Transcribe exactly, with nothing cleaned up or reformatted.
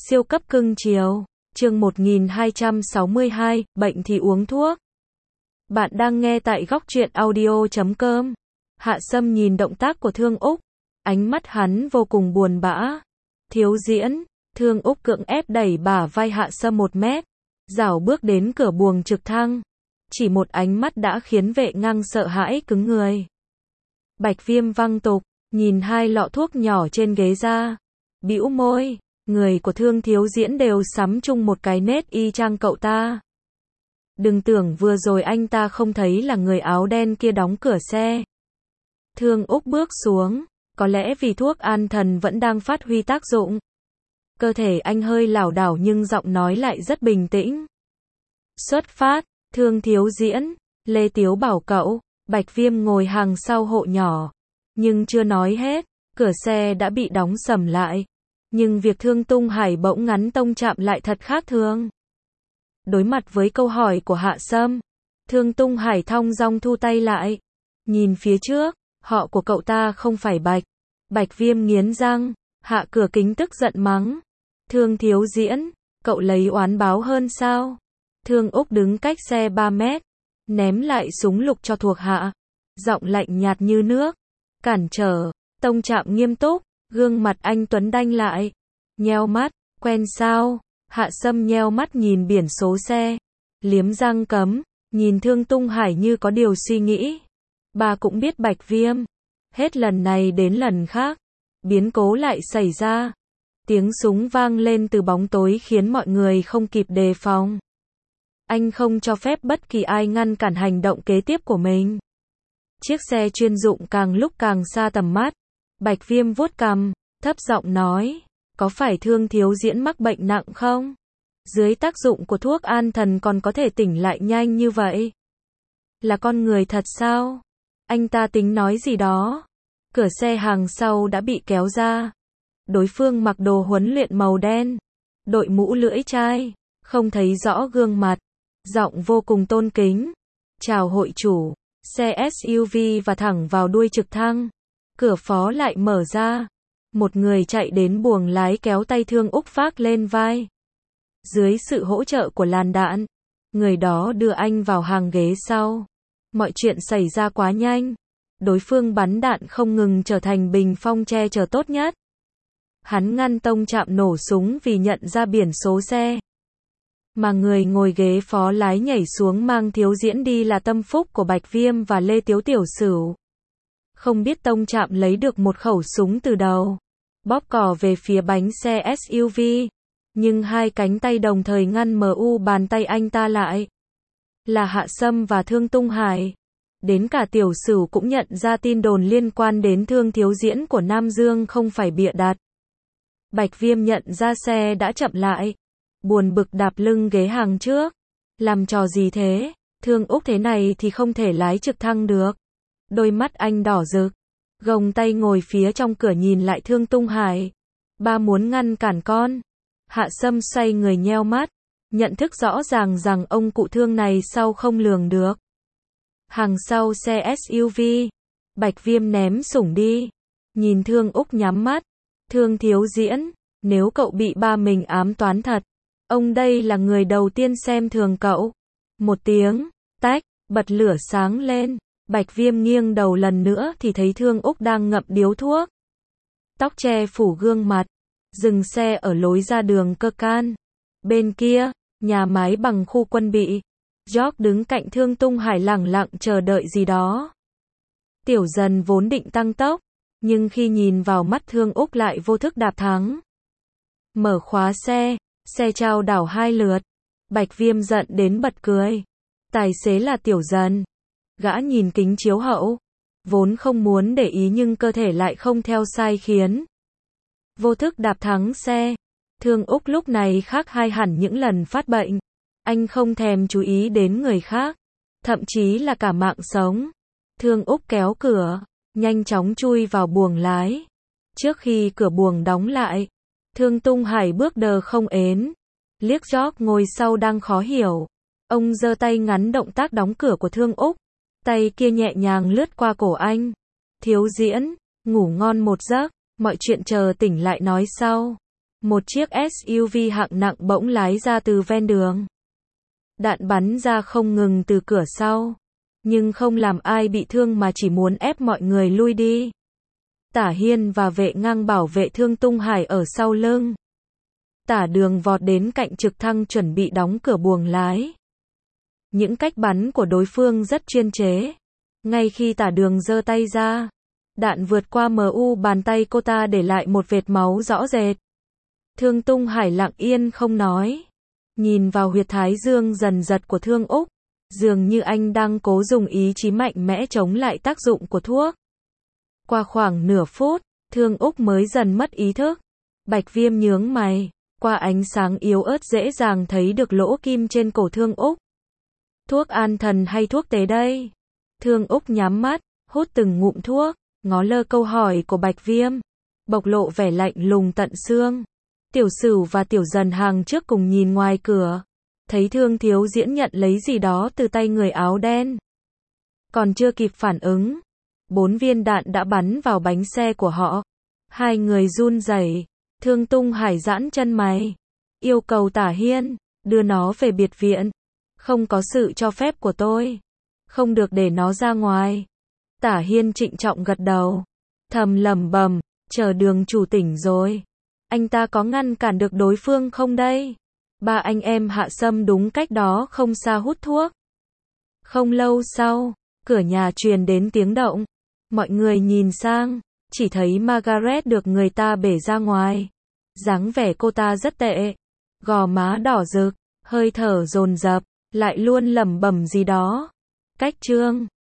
Siêu cấp cưng chiều. Chương một nghìn hai trăm sáu mươi hai, bệnh thì uống thuốc. Bạn đang nghe tại góc truyện audio chấm com. Hạ Sâm nhìn động tác của Thương Úc, ánh mắt hắn vô cùng buồn bã. Thiếu diễn, Thương Úc cưỡng ép đẩy bả vai Hạ Sâm một mét, rảo bước đến cửa buồng trực thăng. Chỉ một ánh mắt đã khiến vệ ngang sợ hãi cứng người. Bạch Viêm văng tục, nhìn hai lọ thuốc nhỏ trên ghế ra, bĩu môi. Người của Thương thiếu diễn đều sắm chung một cái nết y chang cậu ta. Đừng tưởng vừa rồi anh ta không thấy là người áo đen kia đóng cửa xe. Thương Úc bước xuống, có lẽ vì thuốc an thần vẫn đang phát huy tác dụng. Cơ thể anh hơi lảo đảo nhưng giọng nói lại rất bình tĩnh. Xuất phát, Thương thiếu diễn, Lê Tiếu bảo cậu. Bạch Viêm ngồi hàng sau hộ nhỏ, nhưng chưa nói hết, cửa xe đã bị đóng sầm lại. Nhưng việc Thương Tung Hải bỗng ngắn tông chạm lại thật khác thường. Đối mặt với câu hỏi của Hạ Sâm, Thương Tung Hải thong dong thu tay lại. Nhìn phía trước, họ của cậu ta không phải Bạch. Bạch Viêm nghiến răng, hạ cửa kính tức giận mắng. Thương thiếu diễn, cậu lấy oán báo hơn sao? Thương Úc đứng cách xe ba mét, ném lại súng lục cho thuộc hạ. Giọng lạnh nhạt như nước. Cản trở, tông chạm nghiêm túc. Gương mặt anh tuấn đanh lại. Nheo mắt, quen sao? Hạ Sâm nheo mắt nhìn biển số xe, liếm răng cấm, nhìn Thương Tung Hải như có điều suy nghĩ. Bà cũng biết Bạch Viêm. Hết lần này đến lần khác, biến cố lại xảy ra. Tiếng súng vang lên từ bóng tối khiến mọi người không kịp đề phòng. Anh không cho phép bất kỳ ai ngăn cản hành động kế tiếp của mình. Chiếc xe chuyên dụng càng lúc càng xa tầm mắt. Bạch Viêm vuốt cằm, thấp giọng nói, có phải Thương thiếu diễn mắc bệnh nặng không? Dưới tác dụng của thuốc an thần còn có thể tỉnh lại nhanh như vậy? Là con người thật sao? Anh ta tính nói gì đó. Cửa xe hàng sau đã bị kéo ra. Đối phương mặc đồ huấn luyện màu đen, đội mũ lưỡi chai, không thấy rõ gương mặt, giọng vô cùng tôn kính. Chào hội chủ. Xe ét u vê và thẳng vào đuôi trực thăng. Cửa phó lại mở ra. Một người chạy đến buồng lái kéo tay Thương Úc vác lên vai. Dưới sự hỗ trợ của làn đạn, người đó đưa anh vào hàng ghế sau. Mọi chuyện xảy ra quá nhanh. Đối phương bắn đạn không ngừng trở thành bình phong che chở tốt nhất. Hắn ngăn tông chạm nổ súng vì nhận ra biển số xe. Mà người ngồi ghế phó lái nhảy xuống mang thiếu diễn đi là tâm phúc của Bạch Viêm và Lê Tiếu Tiểu Sửu. Không biết tông chạm lấy được một khẩu súng từ đầu, bóp cò về phía bánh xe ét u vê, nhưng hai cánh tay đồng thời ngăn mu bàn tay anh ta lại. Là Hạ Sâm và Thương Tung Hải. Đến cả Tiểu Sửu cũng nhận ra tin đồn liên quan đến Thương thiếu diễn của Nam Dương không phải bịa đặt. Bạch Viêm nhận ra xe đã chậm lại, buồn bực đạp lưng ghế hàng trước. Làm trò gì thế? Thương Úc thế này thì không thể lái trực thăng được. Đôi mắt anh đỏ rực, gồng tay ngồi phía trong cửa nhìn lại Thương Tung Hải. Ba muốn ngăn cản con. Hạ Sâm xoay người nheo mắt, nhận thức rõ ràng rằng ông cụ Thương này sau không lường được. Hàng sau xe ét u vê, Bạch Viêm ném sủng đi, nhìn Thương Úc nhắm mắt. Thương thiếu diễn, nếu cậu bị ba mình ám toán thật, ông đây là người đầu tiên xem thường cậu. Một tiếng, tách, bật lửa sáng lên. Bạch Viêm nghiêng đầu lần nữa thì thấy Thương Úc đang ngậm điếu thuốc. Tóc che phủ gương mặt, dừng xe ở lối ra đường Cơ Can. Bên kia, nhà máy bằng khu quân bị. George đứng cạnh Thương Tung Hải lẳng lặng chờ đợi gì đó. Tiểu Dần vốn định tăng tốc, nhưng khi nhìn vào mắt Thương Úc lại vô thức đạp thắng. Mở khóa xe, xe chao đảo hai lượt. Bạch Viêm giận đến bật cười. Tài xế là Tiểu Dần. Gã nhìn kính chiếu hậu, vốn không muốn để ý nhưng cơ thể lại không theo sai khiến. Vô thức đạp thắng xe. Thương Úc lúc này khác hai hẳn những lần phát bệnh. Anh không thèm chú ý đến người khác, thậm chí là cả mạng sống. Thương Úc kéo cửa, nhanh chóng chui vào buồng lái. Trước khi cửa buồng đóng lại, Thương Tung Hải bước đờ không ến, liếc George ngồi sau đang khó hiểu. Ông giơ tay ngắn động tác đóng cửa của Thương Úc. Tay kia nhẹ nhàng lướt qua cổ anh. Thiếu diễn, ngủ ngon một giấc, mọi chuyện chờ tỉnh lại nói sau. Một chiếc ét u vê hạng nặng bỗng lái ra từ ven đường. Đạn bắn ra không ngừng từ cửa sau, nhưng không làm ai bị thương mà chỉ muốn ép mọi người lui đi. Tả Hiên và vệ ngang bảo vệ Thương Tung Hải ở sau lưng. Tả Đường vọt đến cạnh trực thăng chuẩn bị đóng cửa buồng lái. Những cách bắn của đối phương rất chuyên chế. Ngay khi Tả Đường giơ tay ra, đạn vượt qua em u bàn tay cô ta để lại một vệt máu rõ rệt. Thương Tung Hải lặng yên không nói. Nhìn vào huyệt thái dương dần giật của Thương Úc. Dường như anh đang cố dùng ý chí mạnh mẽ chống lại tác dụng của thuốc. Qua khoảng nửa phút, Thương Úc mới dần mất ý thức. Bạch Viêm nhướng mày. Qua ánh sáng yếu ớt dễ dàng thấy được lỗ kim trên cổ Thương Úc. Thuốc an thần hay thuốc tế đây? Thương Úc nhắm mắt, hút từng ngụm thuốc, ngó lơ câu hỏi của Bạch Viêm. Bộc lộ vẻ lạnh lùng tận xương. Tiểu Sửu và Tiểu Dần hàng trước cùng nhìn ngoài cửa. Thấy Thương Thiếu Diễn nhận lấy gì đó từ tay người áo đen. Còn chưa kịp phản ứng, bốn viên đạn đã bắn vào bánh xe của họ. Hai người run rẩy. Thương Tung Hải giãn chân mày. Yêu cầu Tả Hiên, đưa nó về biệt viện. Không có sự cho phép của tôi. Không được để nó ra ngoài. Tả Hiên trịnh trọng gật đầu. Thầm lẩm bẩm, chờ Đường chủ tỉnh rồi. Anh ta có ngăn cản được đối phương không đây? Ba anh em Hạ Sâm đúng cách đó không xa hút thuốc. Không lâu sau, cửa nhà truyền đến tiếng động. Mọi người nhìn sang, chỉ thấy Margaret được người ta bể ra ngoài. Dáng vẻ cô ta rất tệ. Gò má đỏ rực, hơi thở dồn dập, lại luôn lẩm bẩm gì đó. Cách chương